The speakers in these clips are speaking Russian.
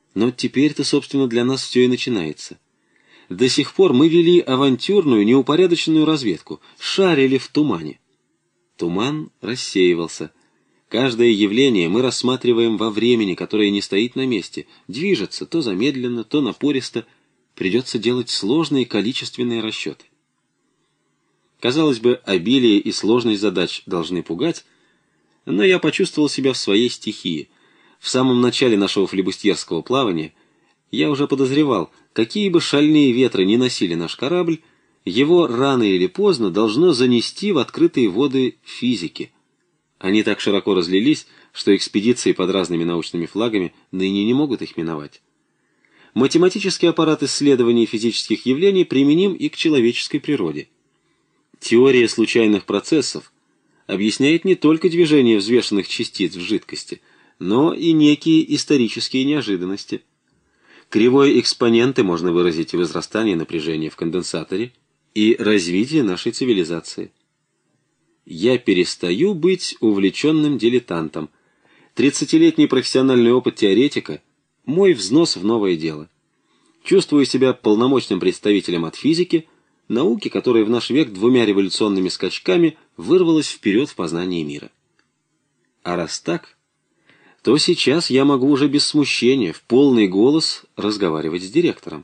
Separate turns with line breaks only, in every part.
Но теперь-то, собственно, для нас все и начинается. До сих пор мы вели авантюрную, неупорядоченную разведку, шарили в тумане. Туман рассеивался. Каждое явление мы рассматриваем во времени, которое не стоит на месте, движется то замедленно, то напористо. Придется делать сложные количественные расчеты. Казалось бы, обилие и сложность задач должны пугать, но я почувствовал себя в своей стихии. В самом начале нашего флибустьерского плавания я уже подозревал, какие бы шальные ветры ни носили наш корабль, его рано или поздно должно занести в открытые воды физики. Они так широко разлились, что экспедиции под разными научными флагами ныне не могут их миновать. Математический аппарат исследования физических явлений применим и к человеческой природе. Теория случайных процессов объясняет не только движение взвешенных частиц в жидкости, но и некие исторические неожиданности. Кривой экспоненты можно выразить в возрастании напряжения в конденсаторе и развитии нашей цивилизации. Я перестаю быть увлеченным дилетантом. 30-летний профессиональный опыт теоретика – мой взнос в новое дело. Чувствую себя полномочным представителем от физики, науки, которая в наш век двумя революционными скачками вырвалась вперед в познании мира. А раз так, то сейчас я могу уже без смущения, в полный голос разговаривать с директором.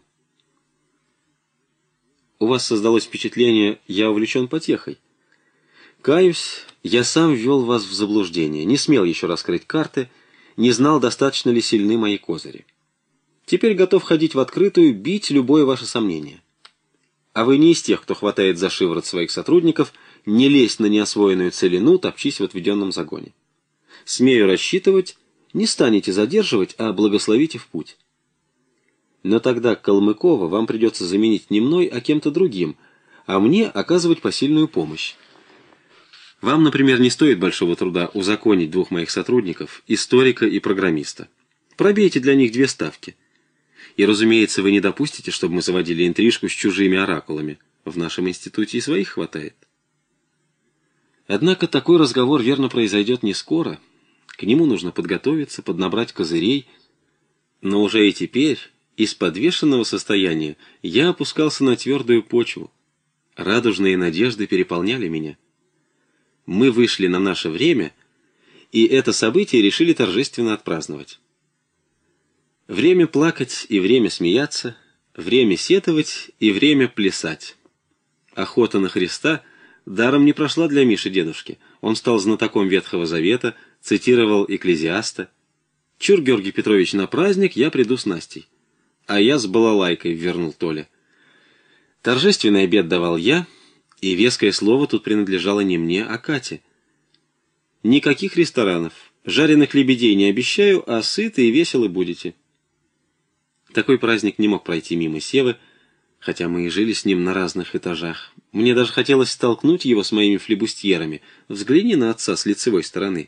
У вас создалось впечатление, я увлечен потехой. Каюсь, я сам ввел вас в заблуждение, не смел еще раскрыть карты, не знал, достаточно ли сильны мои козыри. Теперь готов ходить в открытую, бить любое ваше сомнение. А вы не из тех, кто хватает за шиворот своих сотрудников, не лезть на неосвоенную целину, топчись в отведенном загоне. Смею рассчитывать, не станете задерживать, а благословите в путь. Но тогда Калмыкова вам придется заменить не мной, а кем-то другим, а мне оказывать посильную помощь. Вам, например, не стоит большого труда узаконить двух моих сотрудников, историка и программиста. Пробейте для них 2 ставки. И, разумеется, вы не допустите, чтобы мы заводили интрижку с чужими оракулами. В нашем институте и своих хватает. Однако такой разговор верно произойдет не скоро. К нему нужно подготовиться, поднабрать козырей. Но уже и теперь, из подвешенного состояния, я опускался на твердую почву. Радужные надежды переполняли меня. Мы вышли на наше время, и это событие решили торжественно отпраздновать. Время плакать и время смеяться, время сетовать и время плясать. Охота на Христа даром не прошла для Миши дедушки. Он стал знатоком Ветхого Завета, цитировал Экклезиаста. «Чур, Георгий Петрович, на праздник я приду с Настей». «А я с балалайкой», — вернул Толя. Торжественный обед давал я, и веское слово тут принадлежало не мне, а Кате. Никаких ресторанов, жареных лебедей не обещаю, а сыты и веселы будете. Такой праздник не мог пройти мимо Севы, хотя мы и жили с ним на разных этажах. Мне даже хотелось столкнуть его с моими флибустьерами. Взгляни на отца с лицевой стороны.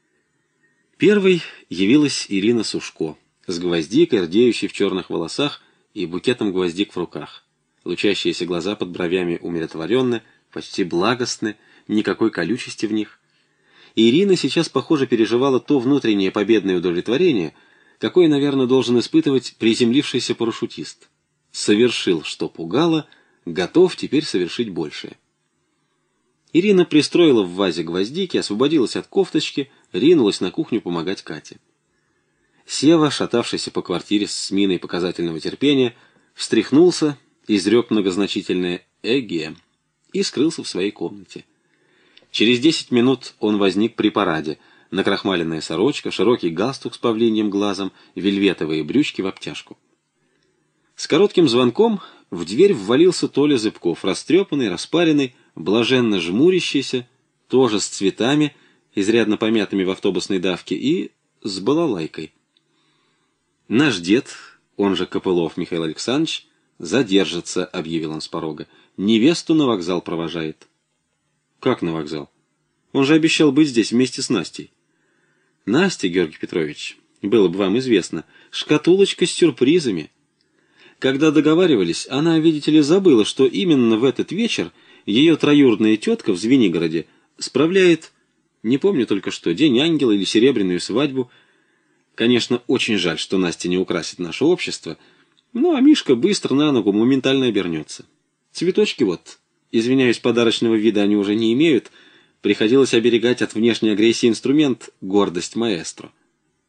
Первой явилась Ирина Сушко, с гвоздикой, рдеющей в черных волосах и букетом гвоздик в руках. Лучащиеся глаза под бровями умиротворенны, почти благостны, никакой колючести в них. И Ирина сейчас, похоже, переживала то внутреннее победное удовлетворение, какое, наверное, должен испытывать приземлившийся парашютист. Совершил, что пугало, готов теперь совершить большее. Ирина пристроила в вазе гвоздики, освободилась от кофточки, ринулась на кухню помогать Кате. Сева, шатавшийся по квартире с миной показательного терпения, встряхнулся, изрек многозначительное «эге» и скрылся в своей комнате. Через 10 минут он возник при параде. Накрахмаленная сорочка, широкий галстук с павлиньим глазом, вельветовые брючки в обтяжку. С коротким звонком в дверь ввалился Толя Зыбков, растрепанный, распаренный, блаженно жмурящийся, тоже с цветами, изрядно помятыми в автобусной давке, и с балалайкой. «Наш дед, он же Копылов Михаил Александрович, задержится», — объявил он с порога. «Невесту на вокзал провожает». «Как на вокзал? Он же обещал быть здесь вместе с Настей». «Настя, Георгий Петрович, было бы вам известно, шкатулочка с сюрпризами. Когда договаривались, она, видите ли, забыла, что именно в этот вечер ее троюродная тетка в Звенигороде справляет, не помню только что, День ангела или серебряную свадьбу. Конечно, очень жаль, что Настя не украсит наше общество, ну а Мишка быстро на ногу моментально обернется. Цветочки вот, извиняюсь, подарочного вида они уже не имеют, приходилось оберегать от внешней агрессии инструмент — гордость маэстро.